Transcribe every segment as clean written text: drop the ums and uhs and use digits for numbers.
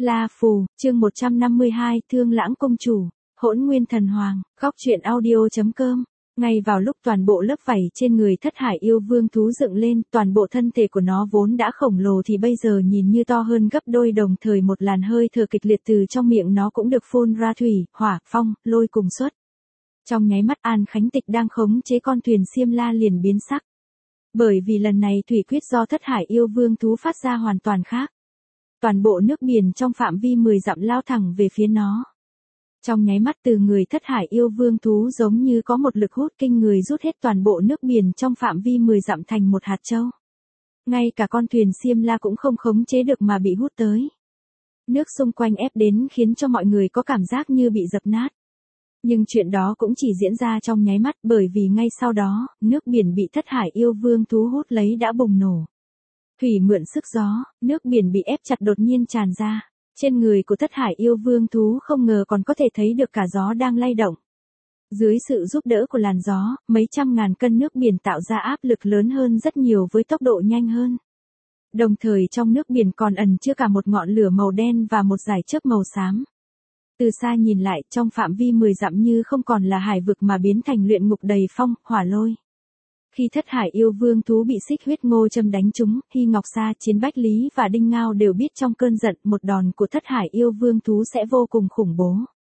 La Phù, chương 152, Thương Lãng Công Chủ, Hỗn Nguyên Thần Hoàng, Góc Truyện Audio.com. Ngay vào lúc toàn bộ lớp vảy trên người Thất Hải Yêu Vương thú dựng lên, toàn bộ thân thể của nó vốn đã khổng lồ thì bây giờ nhìn như to hơn gấp đôi, đồng thời một làn hơi thở kịch liệt từ trong miệng nó cũng được phun ra, thủy, hỏa, phong, lôi cùng xuất. Trong nháy mắt An Khánh Tịch đang khống chế con thuyền Xiêm La liền biến sắc. Bởi vì lần này thủy quyết do Thất Hải Yêu Vương thú phát ra hoàn toàn khác. Toàn bộ nước biển trong phạm vi 10 dặm lao thẳng về phía nó. Trong nháy mắt từ người Thất Hải Yêu Vương thú giống như có một lực hút kinh người rút hết toàn bộ nước biển trong phạm vi 10 dặm thành một hạt châu. Ngay cả con thuyền Xiêm La cũng không khống chế được mà bị hút tới. Nước xung quanh ép đến khiến cho mọi người có cảm giác như bị dập nát. Nhưng chuyện đó cũng chỉ diễn ra trong nháy mắt, bởi vì ngay sau đó, nước biển bị Thất Hải Yêu Vương thú hút lấy đã bùng nổ. Thủy mượn sức gió, nước biển bị ép chặt đột nhiên tràn ra. Trên người của Thất Hải Yêu Vương thú không ngờ còn có thể thấy được cả gió đang lay động. Dưới sự giúp đỡ của làn gió, mấy trăm ngàn cân nước biển tạo ra áp lực lớn hơn rất nhiều với tốc độ nhanh hơn. Đồng thời trong nước biển còn ẩn chứa cả một ngọn lửa màu đen và một dải chớp màu xám. Từ xa nhìn lại, trong phạm vi 10 dặm như không còn là hải vực mà biến thành luyện ngục đầy phong, hỏa lôi. Khi Thất Hải Yêu Vương thú bị xích huyết ngô châm đánh trúng, Hy Ngọc Sa, Chiến Bách Lý và Đinh Ngao đều biết trong cơn giận một đòn của Thất Hải Yêu Vương thú sẽ vô cùng khủng bố.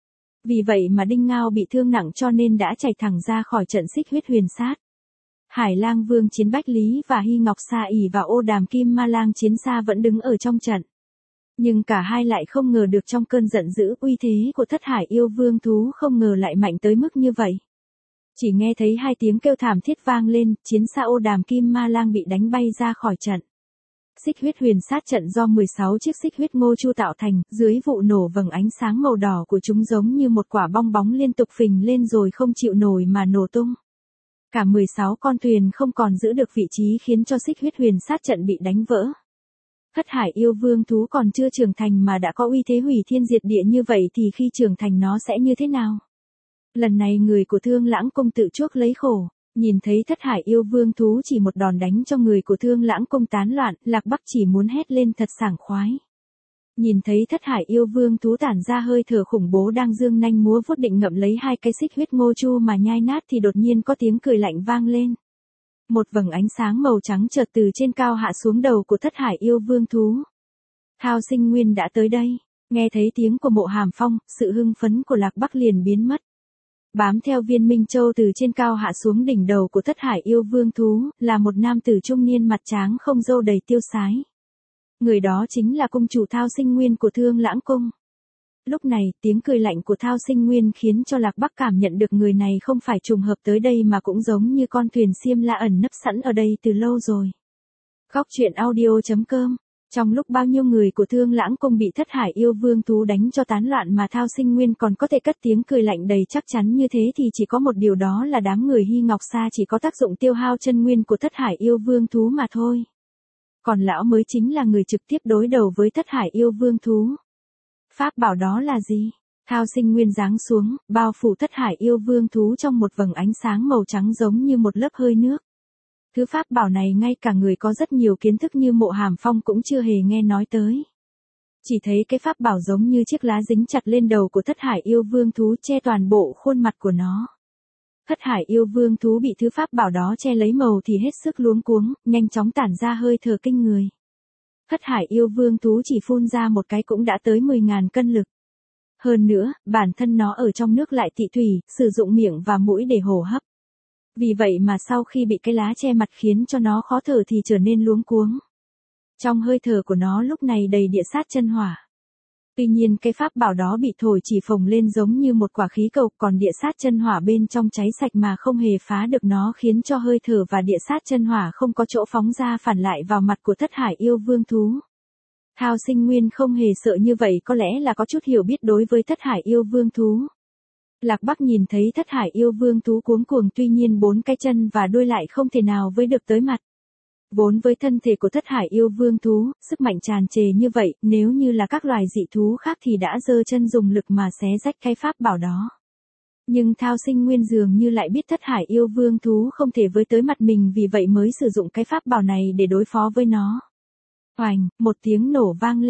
Vì vậy mà Đinh Ngao bị thương nặng cho nên đã chạy thẳng ra khỏi trận xích huyết huyền sát. Hải Lang Vương Chiến Bách Lý và Hy Ngọc Sa ỷ và Ô Đàm Kim Ma Lang Chiến Sa vẫn đứng ở trong trận. Nhưng cả hai lại không ngờ được trong cơn giận dữ uy thế của Thất Hải Yêu Vương thú không ngờ lại mạnh tới mức như vậy. Chỉ nghe thấy hai tiếng kêu thảm thiết vang lên, Chiến Sa Ô Đàm Kim Ma Lang bị đánh bay ra khỏi trận. Xích huyết huyền sát trận do 16 chiếc xích huyết ngô chu tạo thành, dưới vụ nổ vầng ánh sáng màu đỏ của chúng giống như một quả bong bóng liên tục phình lên rồi không chịu nổi mà nổ tung. Cả 16 con thuyền không còn giữ được vị trí khiến cho xích huyết huyền sát trận bị đánh vỡ. Thất Hải Yêu Vương thú còn chưa trưởng thành mà đã có uy thế hủy thiên diệt địa như vậy thì khi trưởng thành nó sẽ như thế nào? Lần này người của Thương Lãng Cung tự chuốc lấy khổ, nhìn thấy Thất Hải Yêu Vương thú chỉ một đòn đánh cho người của Thương Lãng Cung tán loạn, Lạc Bắc chỉ muốn hét lên thật sảng khoái. Nhìn thấy Thất Hải Yêu Vương thú tản ra hơi thở khủng bố đang dương nanh múa vuốt định ngậm lấy hai cái xích huyết ngô chu mà nhai nát thì đột nhiên có tiếng cười lạnh vang lên. Một vầng ánh sáng màu trắng chợt từ trên cao hạ xuống đầu của Thất Hải Yêu Vương thú. Thao Sinh Nguyên đã tới đây, nghe thấy tiếng của Mộ Hàm Phong, sự hưng phấn của Lạc Bắc liền biến mất. Bám theo Viên Minh Châu từ trên cao hạ xuống đỉnh đầu của Thất Hải Yêu Vương thú, là một nam tử trung niên mặt tráng không râu đầy tiêu sái. Người đó chính là cung chủ Thao Sinh Nguyên của Thương Lãng Cung. Lúc này, tiếng cười lạnh của Thao Sinh Nguyên khiến cho Lạc Bắc cảm nhận được người này không phải trùng hợp tới đây mà cũng giống như con thuyền Xiêm La ẩn nấp sẵn ở đây từ lâu rồi. Góc Truyện Audio.com. Trong lúc bao nhiêu người của Thương Lãng Cung bị Thất Hải Yêu Vương thú đánh cho tán loạn mà Thao Sinh Nguyên còn có thể cất tiếng cười lạnh đầy chắc chắn như thế thì chỉ có một điều, đó là đám người Hy Ngọc Sa chỉ có tác dụng tiêu hao chân nguyên của Thất Hải Yêu Vương thú mà thôi. Còn lão mới chính là người trực tiếp đối đầu với Thất Hải Yêu Vương thú. Pháp bảo đó là gì? Thao Sinh Nguyên giáng xuống, bao phủ Thất Hải Yêu Vương thú trong một vầng ánh sáng màu trắng giống như một lớp hơi nước. Thứ pháp bảo này ngay cả người có rất nhiều kiến thức như Mộ Hàm Phong cũng chưa hề nghe nói tới. Chỉ thấy cái pháp bảo giống như chiếc lá dính chặt lên đầu của Thất Hải Yêu Vương thú che toàn bộ khuôn mặt của nó. Thất Hải Yêu Vương thú bị thứ pháp bảo đó che lấy màu thì hết sức luống cuống, nhanh chóng tản ra hơi thở kinh người. Thất Hải Yêu Vương thú chỉ phun ra một cái cũng đã tới 10.000 cân lực. Hơn nữa, bản thân nó ở trong nước lại tị thủy, sử dụng miệng và mũi để hô hấp. Vì vậy mà sau khi bị cái lá che mặt khiến cho nó khó thở thì trở nên luống cuống. Trong hơi thở của nó lúc này đầy địa sát chân hỏa. Tuy nhiên cái pháp bảo đó bị thổi chỉ phồng lên giống như một quả khí cầu, còn địa sát chân hỏa bên trong cháy sạch mà không hề phá được nó, khiến cho hơi thở và địa sát chân hỏa không có chỗ phóng ra phản lại vào mặt của Thất Hải Yêu Vương thú. Thao Sinh Nguyên không hề sợ như vậy, có lẽ là có chút hiểu biết đối với Thất Hải Yêu Vương thú. Lạc Bắc nhìn thấy Thất Hải Yêu Vương thú cuống cuồng, tuy nhiên bốn cái chân và đuôi lại không thể nào với được tới mặt. Vốn với thân thể của Thất Hải Yêu Vương thú, sức mạnh tràn trề như vậy, nếu như là các loài dị thú khác thì đã giơ chân dùng lực mà xé rách cái pháp bảo đó. Nhưng Thao Sinh Nguyên dường như lại biết Thất Hải Yêu Vương thú không thể với tới mặt mình, vì vậy mới sử dụng cái pháp bảo này để đối phó với nó. Oành, một tiếng nổ vang lên.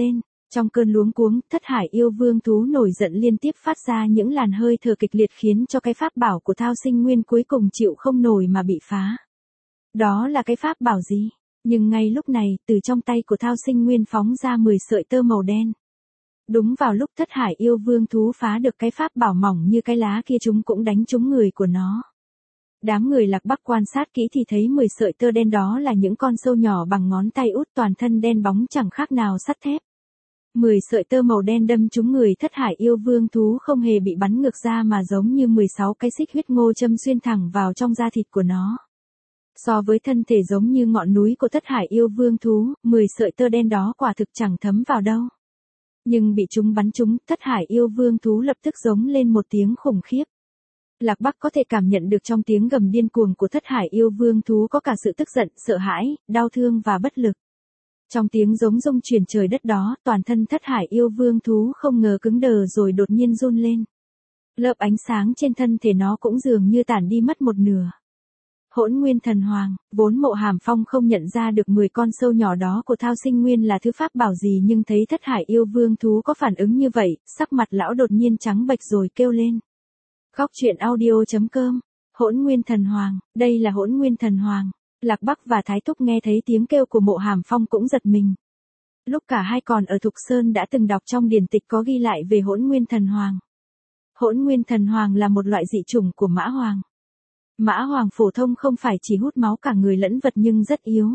Trong cơn luống cuống, Thất Hải yêu vương thú nổi giận liên tiếp phát ra những làn hơi thở kịch liệt khiến cho cái pháp bảo của Thao Sinh Nguyên cuối cùng chịu không nổi mà bị phá. Đó là cái pháp bảo gì? Nhưng ngay lúc này, từ trong tay của Thao Sinh Nguyên phóng ra 10 sợi tơ màu đen. Đúng vào lúc Thất Hải yêu vương thú phá được cái pháp bảo mỏng như cái lá kia, chúng cũng đánh trúng người của nó. Đám người Lạc Bắc quan sát kỹ thì thấy 10 sợi tơ đen đó là những con sâu nhỏ bằng ngón tay út, toàn thân đen bóng chẳng khác nào sắt thép. 10 sợi tơ màu đen đâm trúng người Thất Hải yêu vương thú không hề bị bắn ngược ra mà giống như 16 cái xích huyết ngô châm xuyên thẳng vào trong da thịt của nó. So với thân thể giống như ngọn núi của Thất Hải yêu vương thú, 10 sợi tơ đen đó quả thực chẳng thấm vào đâu. Nhưng bị chúng bắn trúng, Thất Hải yêu vương thú lập tức giống lên một tiếng khủng khiếp. Lạc Bắc có thể cảm nhận được trong tiếng gầm điên cuồng của Thất Hải yêu vương thú có cả sự tức giận, sợ hãi, đau thương và bất lực. Trong tiếng giống rung chuyển trời đất đó, toàn thân Thất Hải yêu vương thú không ngờ cứng đờ rồi đột nhiên run lên. Lớp ánh sáng trên thân thể nó cũng dường như tản đi mất một nửa. Hỗn Nguyên Thần Hoàng, vốn Mộ Hàm Phong không nhận ra được 10 con sâu nhỏ đó của Thao Sinh Nguyên là thứ pháp bảo gì, nhưng thấy Thất Hải yêu vương thú có phản ứng như vậy, sắc mặt lão đột nhiên trắng bệch rồi kêu lên. Khóc chuyện audio.com, Hỗn Nguyên Thần Hoàng, đây là Hỗn Nguyên Thần Hoàng. Lạc Bắc và Thái Túc nghe thấy tiếng kêu của Mộ Hàm Phong cũng giật mình. Lúc cả hai còn ở Thục Sơn đã từng đọc trong điển tịch có ghi lại về Hỗn Nguyên Thần Hoàng. Hỗn Nguyên Thần Hoàng là một loại dị chủng của Mã Hoàng. Mã Hoàng phổ thông không phải chỉ hút máu cả người lẫn vật nhưng rất yếu.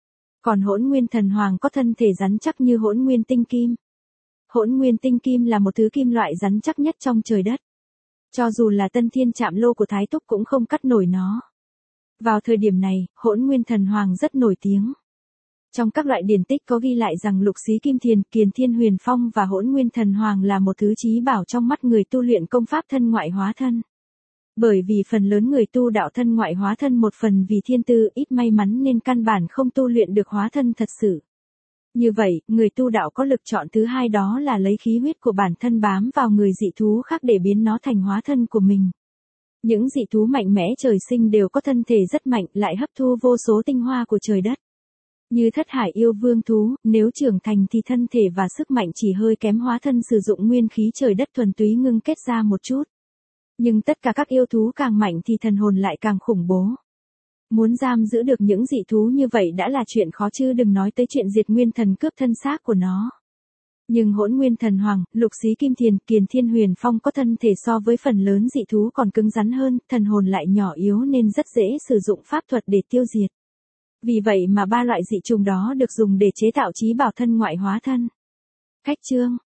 Còn Hỗn Nguyên Thần Hoàng có thân thể rắn chắc như Hỗn Nguyên Tinh Kim. Hỗn Nguyên Tinh Kim là một thứ kim loại rắn chắc nhất trong trời đất. Cho dù là Tân Thiên Trạm Lô của Thái Túc cũng không cắt nổi nó. Vào thời điểm này, Hỗn Nguyên Thần Hoàng rất nổi tiếng. Trong các loại điển tích có ghi lại rằng Lục Xí Kim Thiền, Kiền Thiên Huyền Phong và Hỗn Nguyên Thần Hoàng là một thứ chí bảo trong mắt người tu luyện công pháp thân ngoại hóa thân. Bởi vì phần lớn người tu đạo thân ngoại hóa thân một phần vì thiên tư ít may mắn nên căn bản không tu luyện được hóa thân thật sự. Như vậy, người tu đạo có lựa chọn thứ hai, đó là lấy khí huyết của bản thân bám vào người dị thú khác để biến nó thành hóa thân của mình. Những dị thú mạnh mẽ trời sinh đều có thân thể rất mạnh, lại hấp thu vô số tinh hoa của trời đất. Như Thất Hải yêu vương thú, nếu trưởng thành thì thân thể và sức mạnh chỉ hơi kém hóa thân sử dụng nguyên khí trời đất thuần túy ngưng kết ra một chút. Nhưng tất cả các yêu thú càng mạnh thì thần hồn lại càng khủng bố. Muốn giam giữ được những dị thú như vậy đã là chuyện khó, chứ đừng nói tới chuyện diệt nguyên thần cướp thân xác của nó. Nhưng Hỗn Nguyên Thần Hoàng, Lục Xí Kim Thiền, Kiền Thiên Huyền Phong có thân thể so với phần lớn dị thú còn cứng rắn hơn, thần hồn lại nhỏ yếu nên rất dễ sử dụng pháp thuật để tiêu diệt. Vì vậy mà ba loại dị trùng đó được dùng để chế tạo chí bảo thân ngoại hóa thân. Khách chương.